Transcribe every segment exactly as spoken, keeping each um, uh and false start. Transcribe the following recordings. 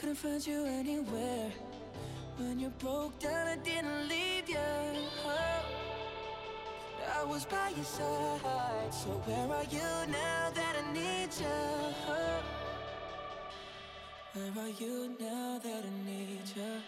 couldn't find you anywhere. When you broke down, I didn't leave you. I was by your side. So where are you now that I need you? Where are you now that I need you?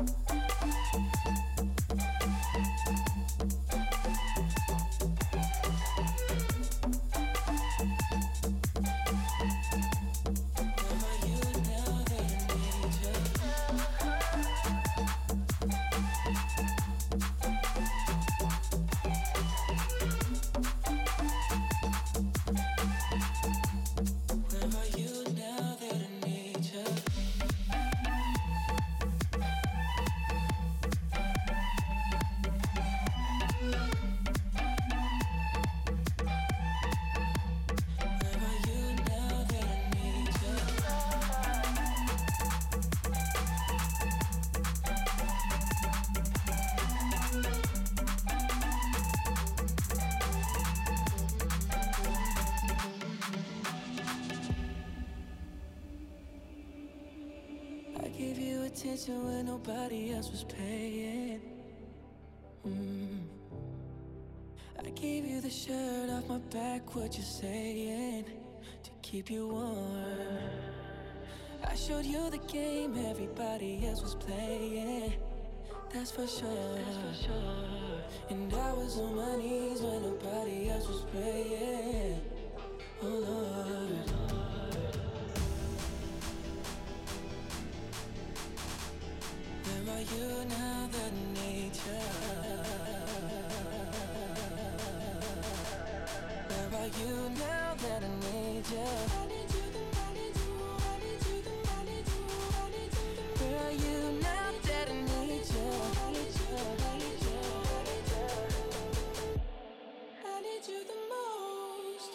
When nobody else was paying. mm. I gave you the shirt off my back, what you saying, to keep you warm. I showed you the game everybody else was playing. That's for sure, That's for sure. And I was on my knees when nobody else was praying. Oh Lord, where are you now that I need you? Where are you now that I need you? I need you, the I need you, I need you, the I need you, I need you. Where are you now that I need you? I need you, I need you, I need you. I need you the most.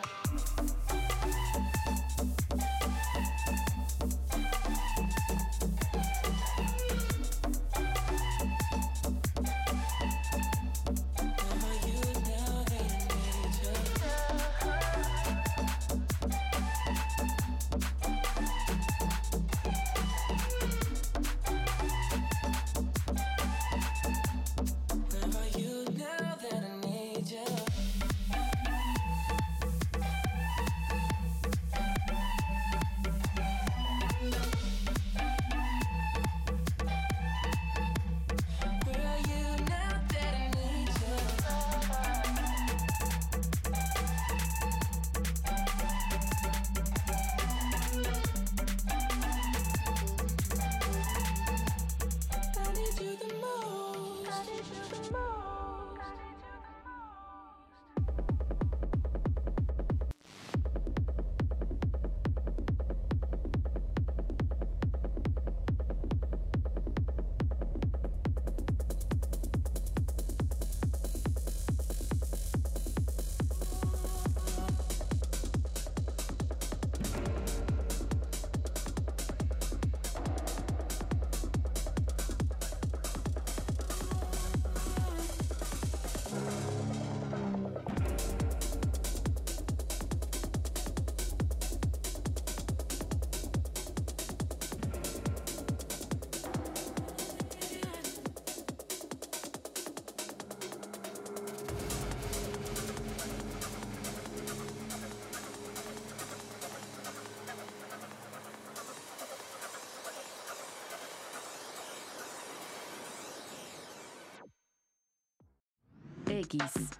X,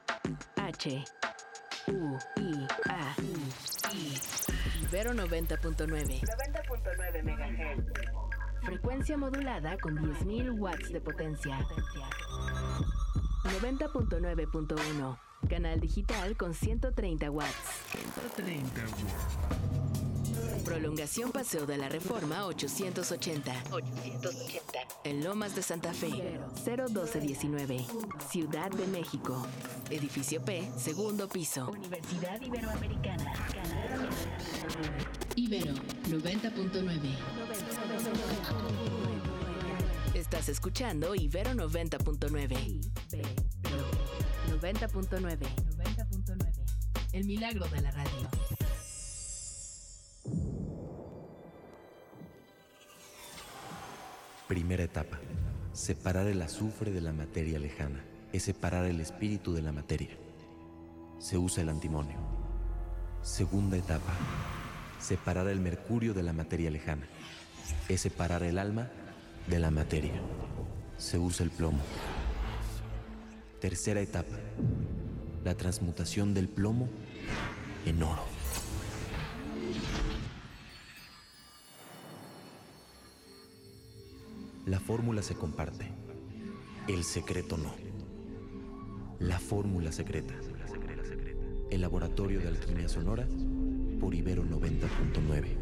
H, U, I, A, I. Ibero noventa punto nueve. noventa punto nueve megahertz. Frecuencia modulada con diez mil watts de potencia. noventa punto nueve punto uno. Canal digital con ciento treinta watts. ciento treinta watts. Prolongación Paseo de la Reforma ochocientos ochenta. ochocientos ochenta. En Lomas de Santa Fe. cero doce diecinueve. Ciudad de México. Edificio P, segundo piso. Universidad Iberoamericana. Ibero noventa punto nueve. Estás escuchando Ibero noventa punto nueve. noventa punto nueve. noventa punto nueve. El milagro de la radio. Primera etapa. Separar el azufre de la materia lejana. Es separar el espíritu de la materia. Se usa el antimonio. Segunda etapa. Separar el mercurio de la materia lejana. Es separar el alma de la materia. Se usa el plomo. Tercera etapa. La transmutación del plomo en oro. La fórmula se comparte. El secreto no. La fórmula secreta. El laboratorio de alquimia sonora por Ibero noventa punto nueve.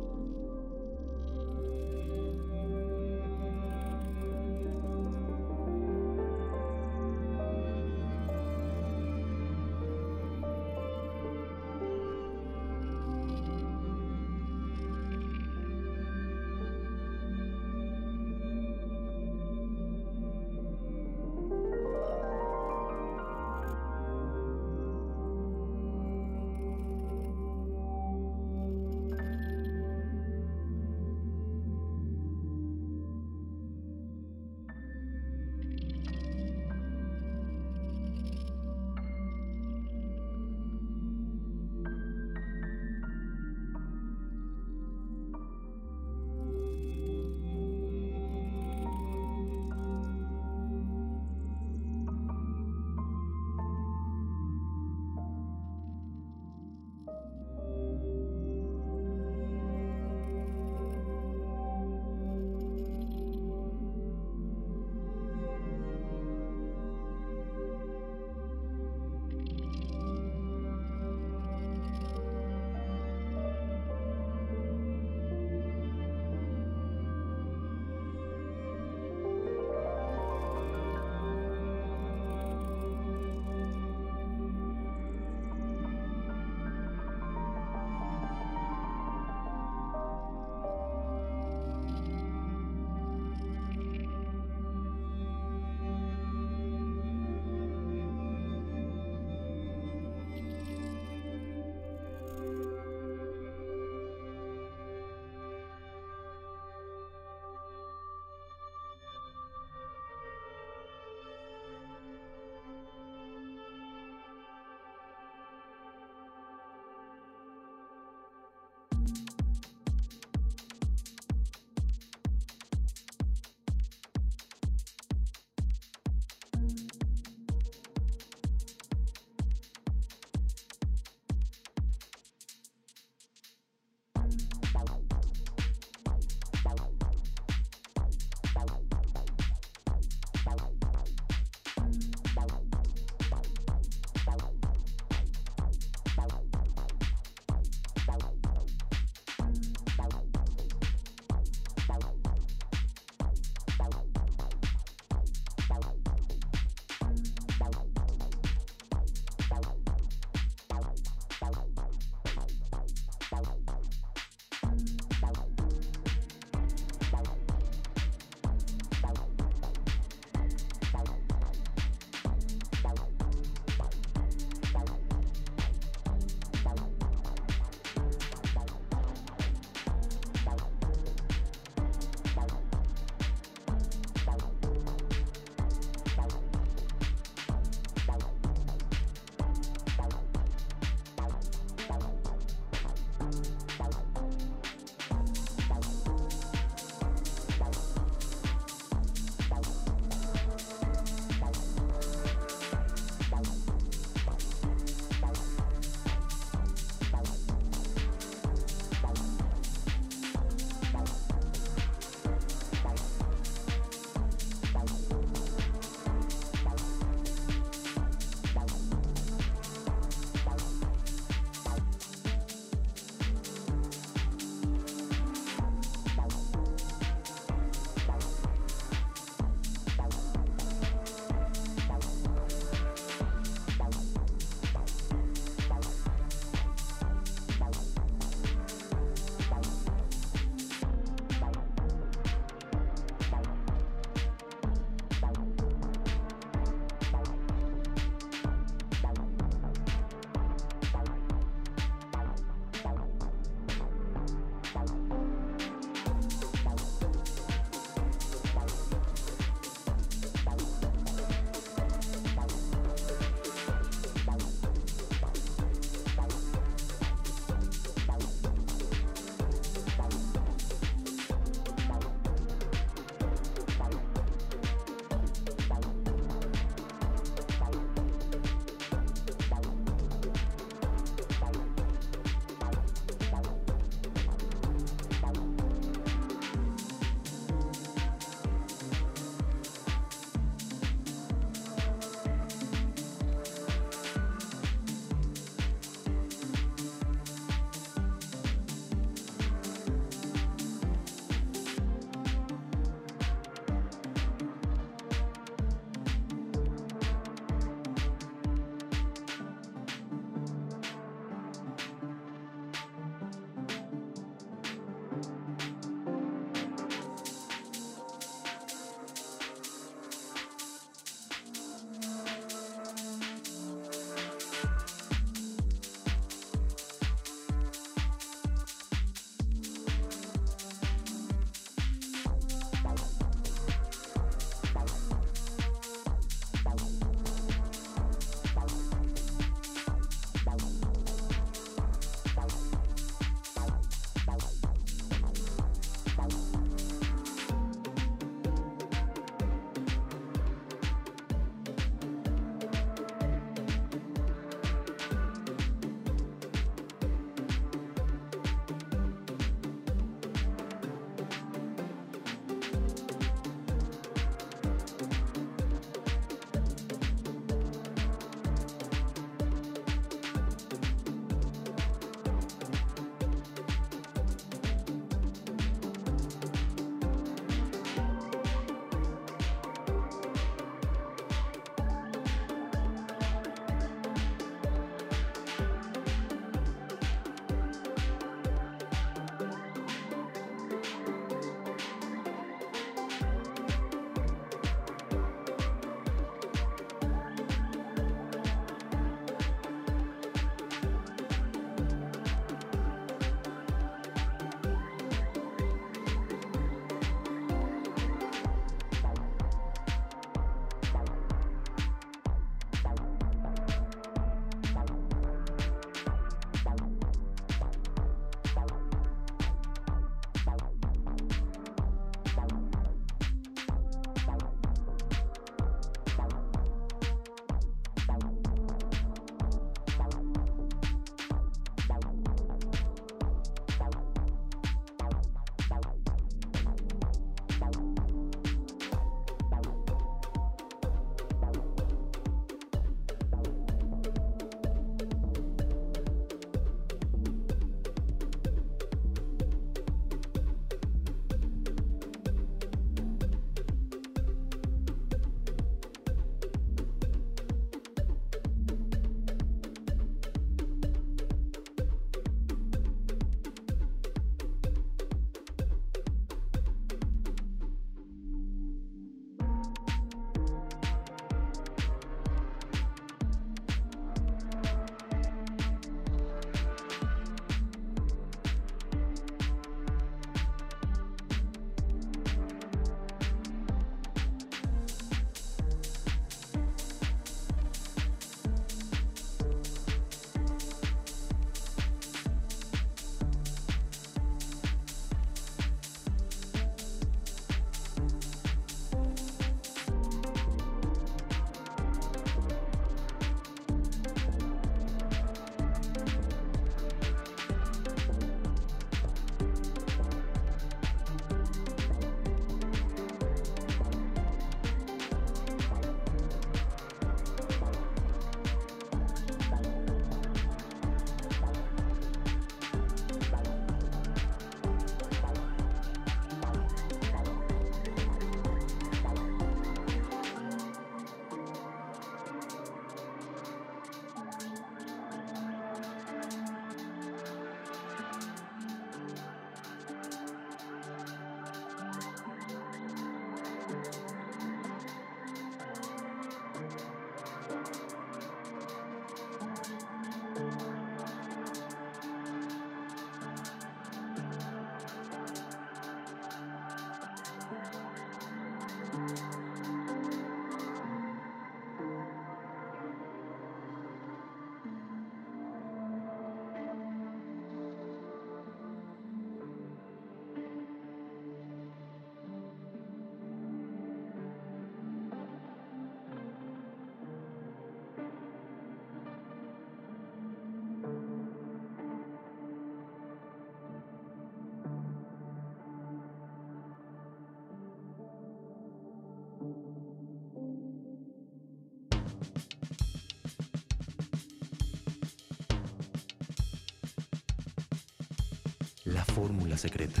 la fórmula secreta.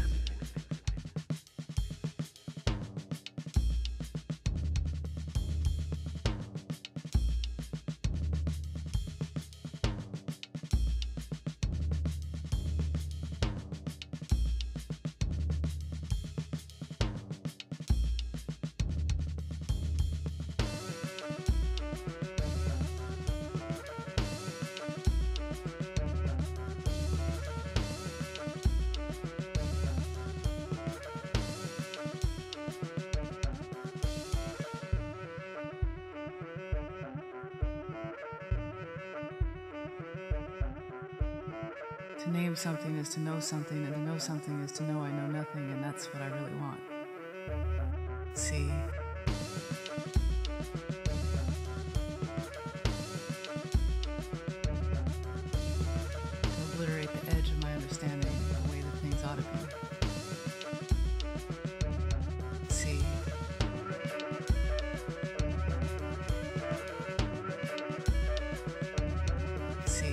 To name something is to know something, and to know something is to know I know nothing, and that's what I really want. See? To obliterate the edge of my understanding, the way that things ought to be. See? See?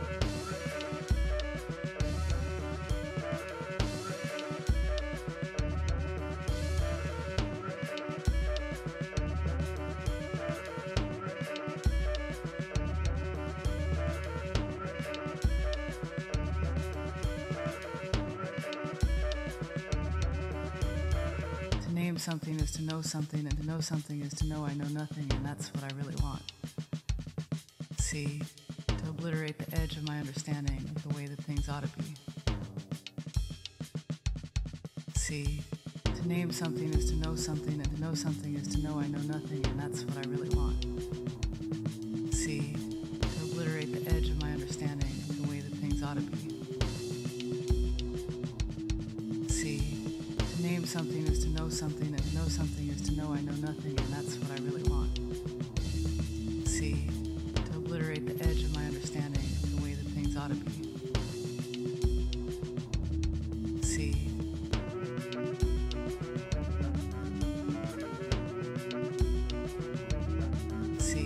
To name something is to know something, and to know something is to know I know nothing, and that's what I really want. See? To obliterate the edge of my understanding of the way that things ought to be. See? To name something is to know something, and to know something is to know I know nothing, and that's what I really want. See? To obliterate the edge of my understanding of the way that things ought to be. See? To name something is to know something, and to know something is to know I know nothing, and that's what I really want. See? To obliterate the edge of my understanding of the way that things ought to be. See? See?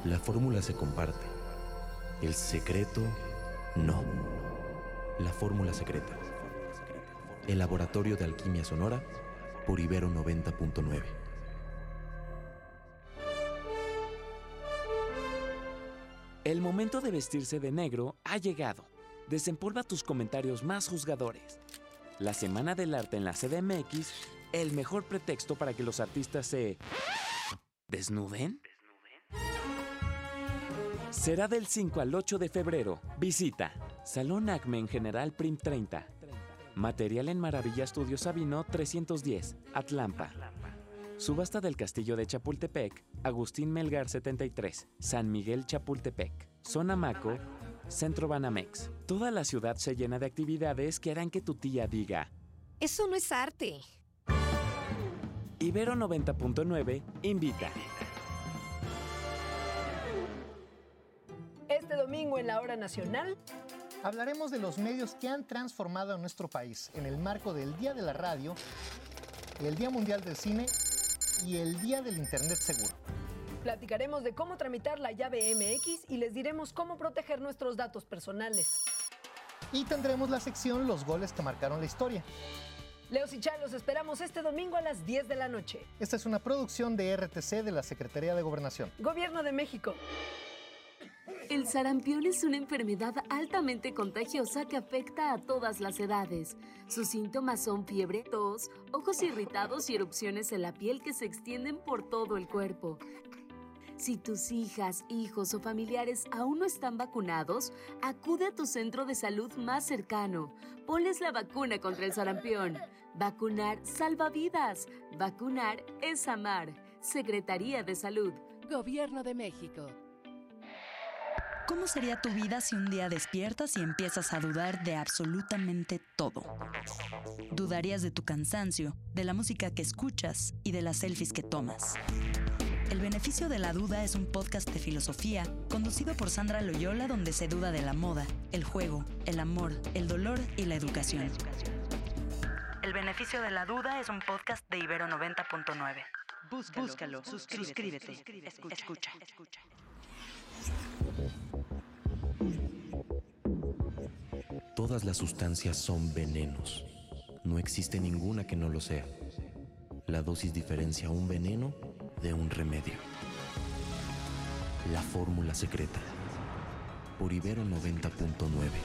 La fórmula se comparte. El secreto, no. La fórmula secreta. El Laboratorio de Alquimia Sonora por Ibero noventa punto nueve. El momento de vestirse de negro ha llegado. Desempolva tus comentarios más juzgadores. La Semana del Arte en la C D M X, el mejor pretexto para que los artistas se... ¿desnuden? Será del cinco al ocho de febrero. Visita Salón Acme en General Prim treinta. Material en Maravilla Estudio Sabino trescientos diez, Atlampa. Subasta del Castillo de Chapultepec, Agustín Melgar setenta y tres, San Miguel Chapultepec. Zona Maco, Centro Banamex. Toda la ciudad se llena de actividades que harán que tu tía diga: eso no es arte. Ibero noventa punto nueve invita. Este domingo en la Hora Nacional hablaremos de los medios que han transformado a nuestro país en el marco del Día de la Radio, el Día Mundial del Cine y el Día del Internet Seguro. Platicaremos de cómo tramitar la llave M X y les diremos cómo proteger nuestros datos personales. Y tendremos la sección Los goles que marcaron la historia. Leos y Chai, los esperamos este domingo a las diez de la noche. Esta es una producción de R T C de la Secretaría de Gobernación. Gobierno de México. El sarampión es una enfermedad altamente contagiosa que afecta a todas las edades. Sus síntomas son fiebre, tos, ojos irritados y erupciones en la piel que se extienden por todo el cuerpo. Si tus hijas, hijos o familiares aún no están vacunados, acude a tu centro de salud más cercano. Ponles la vacuna contra el sarampión. Vacunar salva vidas. Vacunar es amar. Secretaría de Salud. Gobierno de México. ¿Cómo sería tu vida si un día despiertas y empiezas a dudar de absolutamente todo? Dudarías de tu cansancio, de la música que escuchas y de las selfies que tomas. El Beneficio de la Duda es un podcast de filosofía conducido por Sandra Loyola, donde se duda de la moda, el juego, el amor, el dolor y la educación. El Beneficio de la Duda es un podcast de Ibero noventa punto nueve. Búscalo, Búscalo suscríbete, suscríbete, escucha. escucha. escucha. Todas las sustancias son venenos. No existe ninguna que no lo sea. La dosis diferencia un veneno de un remedio. La fórmula secreta. Por Ibero noventa punto nueve.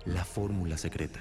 la fórmula secreta.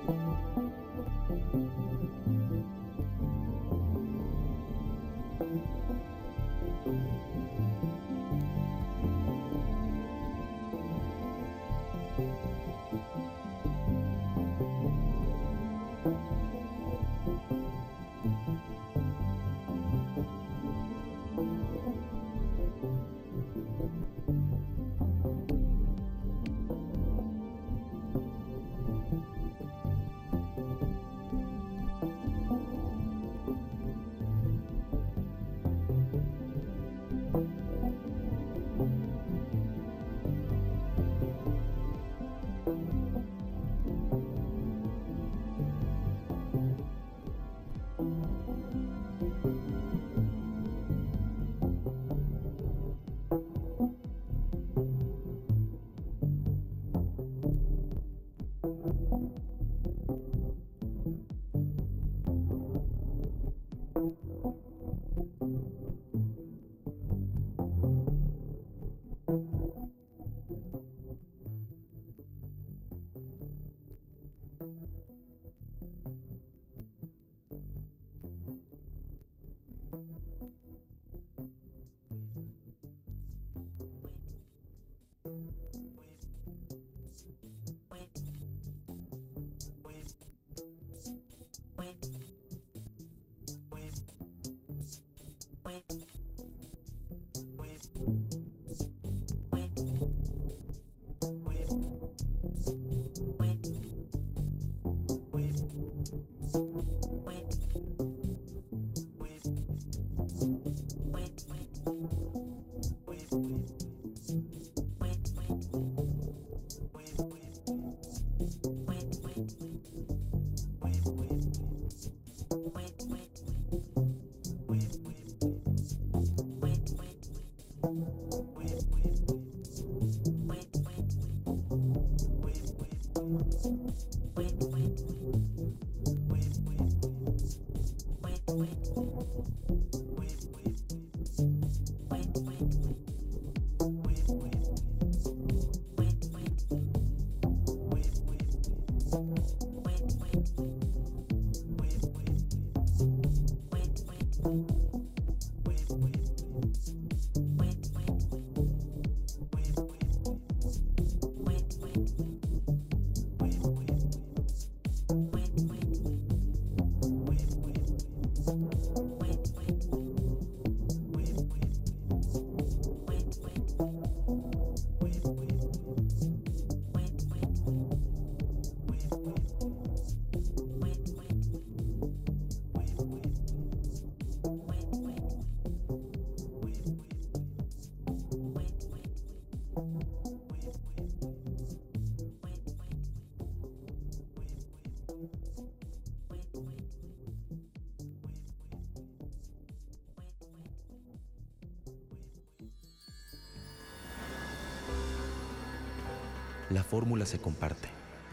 La fórmula se comparte,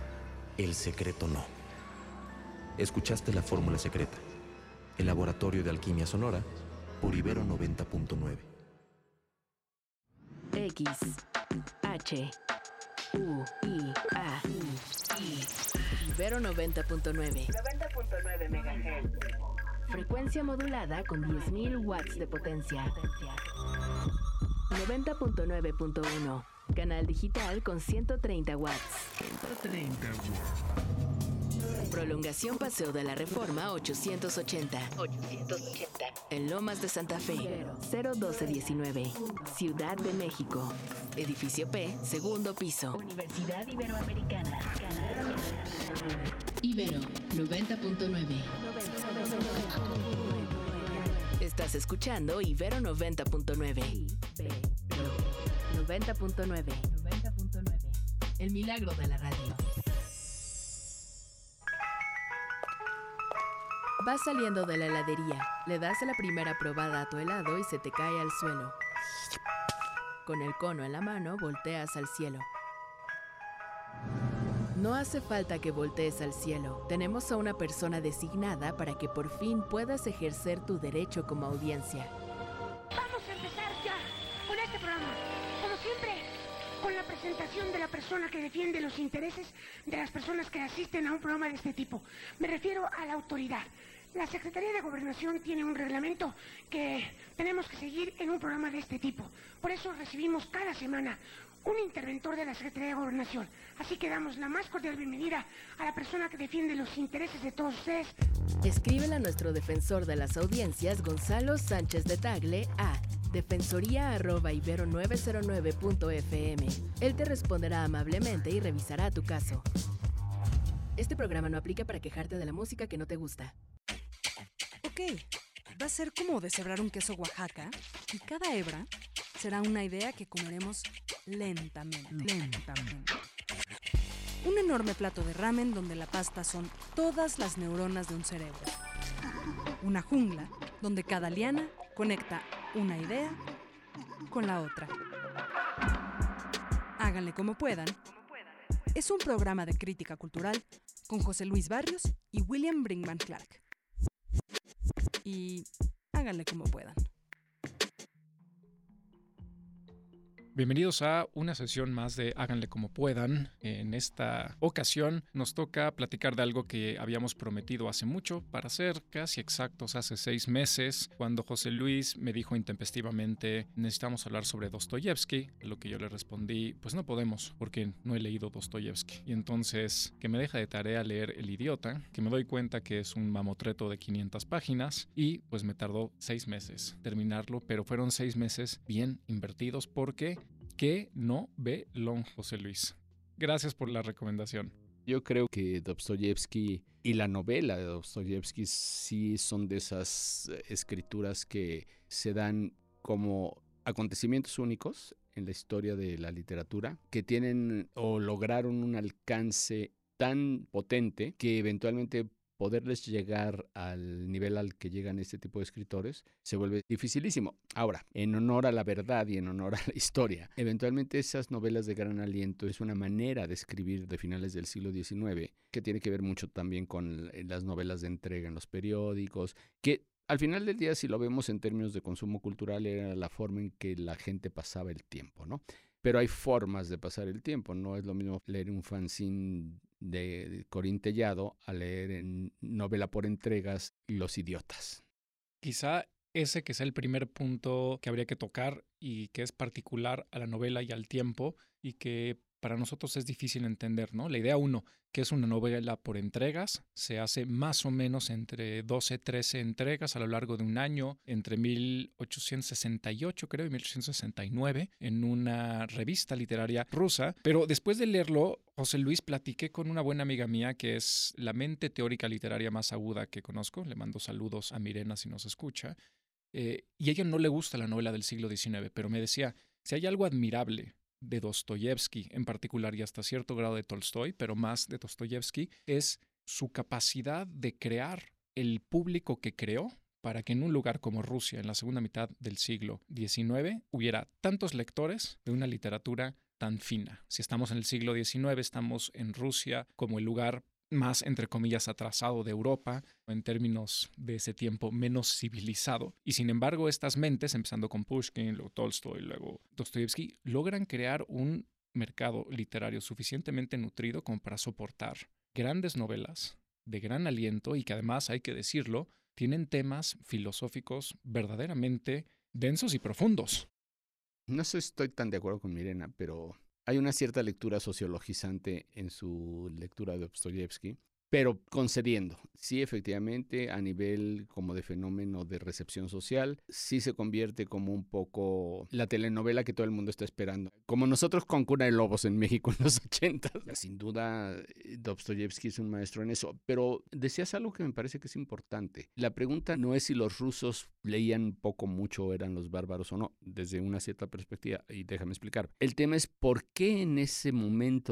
el secreto no. Escuchaste La Fórmula Secreta, el laboratorio de alquimia sonora por Ibero noventa punto nueve. X, H, U, I, A, I. Ibero noventa punto nueve. noventa punto nueve megahertz. Frecuencia modulada con diez mil watts de potencia. noventa punto nueve punto uno. Canal digital con ciento treinta watts. ciento treinta watts. Prolongación Paseo de la Reforma ochocientos ochenta. ochocientos ochenta. En Lomas de Santa Fe. cero doce diecinueve. Ciudad de México. Edificio P, segundo piso. Universidad Iberoamericana. Ibero noventa punto nueve. Estás escuchando Ibero noventa punto nueve. noventa punto nueve. noventa punto nueve. El milagro de la radio. Vas saliendo de la heladería, le das la primera probada a tu helado y se te cae al suelo. Con el cono en la mano, volteas al cielo. No hace falta que voltees al cielo. Tenemos a una persona designada para que por fin puedas ejercer tu derecho como audiencia. Vamos a empezar ya con este programa. Como siempre, con la presentación de la persona persona que defiende los intereses de las personas que asisten a un programa de este tipo. Me refiero a la autoridad. La Secretaría de Gobernación tiene un reglamento que tenemos que seguir en un programa de este tipo. Por eso recibimos cada semana un interventor de la Secretaría de Gobernación. Así que damos la más cordial bienvenida a la persona que defiende los intereses de todos ustedes. Escríbele a nuestro defensor de las audiencias, Gonzalo Sánchez de Tagle, a defensoría arroba ibero nueve cero nueve punto f m. Él te responderá amablemente y revisará tu caso. Este programa no aplica para quejarte de la música que no te gusta. Ok, va a ser como deshebrar un queso Oaxaca y cada hebra será una idea que comeremos lentamente. Lentamente. Un enorme plato de ramen donde la pasta son todas las neuronas de un cerebro. Una jungla donde cada liana conecta una idea con la otra. Háganle como puedan. Es un programa de crítica cultural con José Luis Barrios y William Brinkman Clark. Y háganle como puedan. Bienvenidos a una sesión más de Háganle como puedan. En esta ocasión nos toca platicar de algo que habíamos prometido hace mucho, para ser casi exactos hace seis meses, cuando José Luis me dijo intempestivamente: necesitamos hablar sobre Dostoyevsky, a lo que yo le respondí: pues no podemos, porque no he leído Dostoyevsky. Y entonces que me deja de tarea leer El Idiota, que me doy cuenta que es un mamotreto de quinientas páginas, y pues me tardó seis meses terminarlo, pero fueron seis meses bien invertidos porque... ¿Qué no ve Lon José Luis? Gracias por la recomendación. Yo creo que Dostoyevsky y la novela de Dostoyevsky sí son de esas escrituras que se dan como acontecimientos únicos en la historia de la literatura, que tienen o lograron un alcance tan potente que eventualmente poderles llegar al nivel al que llegan este tipo de escritores se vuelve dificilísimo. Ahora, en honor a la verdad y en honor a la historia, eventualmente esas novelas de gran aliento es una manera de escribir de finales del siglo diecinueve que tiene que ver mucho también con las novelas de entrega en los periódicos, que al final del día, si lo vemos en términos de consumo cultural, era la forma en que la gente pasaba el tiempo, ¿no? Pero hay formas de pasar el tiempo. No es lo mismo leer un fanzine de Corín Tellado a leer en novela por entregas Los Idiotas. Quizá ese que sea el primer punto que habría que tocar y que es particular a la novela y al tiempo y que para nosotros es difícil entender, ¿no? La idea uno, que es una novela por entregas, se hace más o menos entre doce, trece entregas a lo largo de un año, entre mil ochocientos sesenta y ocho, creo, y mil ochocientos sesenta y nueve, en una revista literaria rusa. Pero después de leerlo, José Luis, platiqué con una buena amiga mía que es la mente teórica literaria más aguda que conozco. Le mando saludos a Mirena si nos escucha. Eh, y a ella no le gusta la novela del siglo diecinueve, pero me decía, si hay algo admirable de Dostoyevsky en particular y hasta cierto grado de Tolstoy, pero más de Dostoyevsky, es su capacidad de crear el público que creó para que en un lugar como Rusia en la segunda mitad del siglo diecinueve hubiera tantos lectores de una literatura tan fina. Si estamos en el siglo diecinueve, estamos en Rusia como el lugar más, entre comillas, atrasado de Europa, en términos de ese tiempo menos civilizado. Y sin embargo, estas mentes, empezando con Pushkin, luego Tolstoy, luego Dostoyevsky, logran crear un mercado literario suficientemente nutrido como para soportar grandes novelas de gran aliento y que además, hay que decirlo, tienen temas filosóficos verdaderamente densos y profundos. No estoy tan de acuerdo con Mirena, pero hay una cierta lectura sociologizante en su lectura de Dostoyevsky, pero concediendo, sí, efectivamente, a nivel como de fenómeno de recepción social, sí se convierte como un poco la telenovela que todo el mundo está esperando. Como nosotros con Cuna de Lobos en México en los ochentas. Sin duda, Dostoyevsky es un maestro en eso, pero decías algo que me parece que es importante. La pregunta no es si los rusos leían poco, mucho o eran los bárbaros o no, desde una cierta perspectiva, y déjame explicar. El tema es por qué en ese momento